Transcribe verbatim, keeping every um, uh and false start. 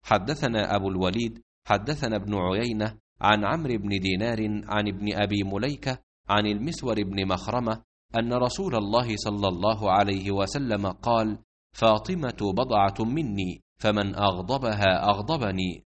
حدثنا أبو الوليد حدثنا ابن عيينة عن عمرو بن دينار عن ابن أبي مليكة عن المسور بن مخرمة أن رسول الله صلى الله عليه وسلم قال: فاطمة بضعة مني، فمن أغضبها أغضبني،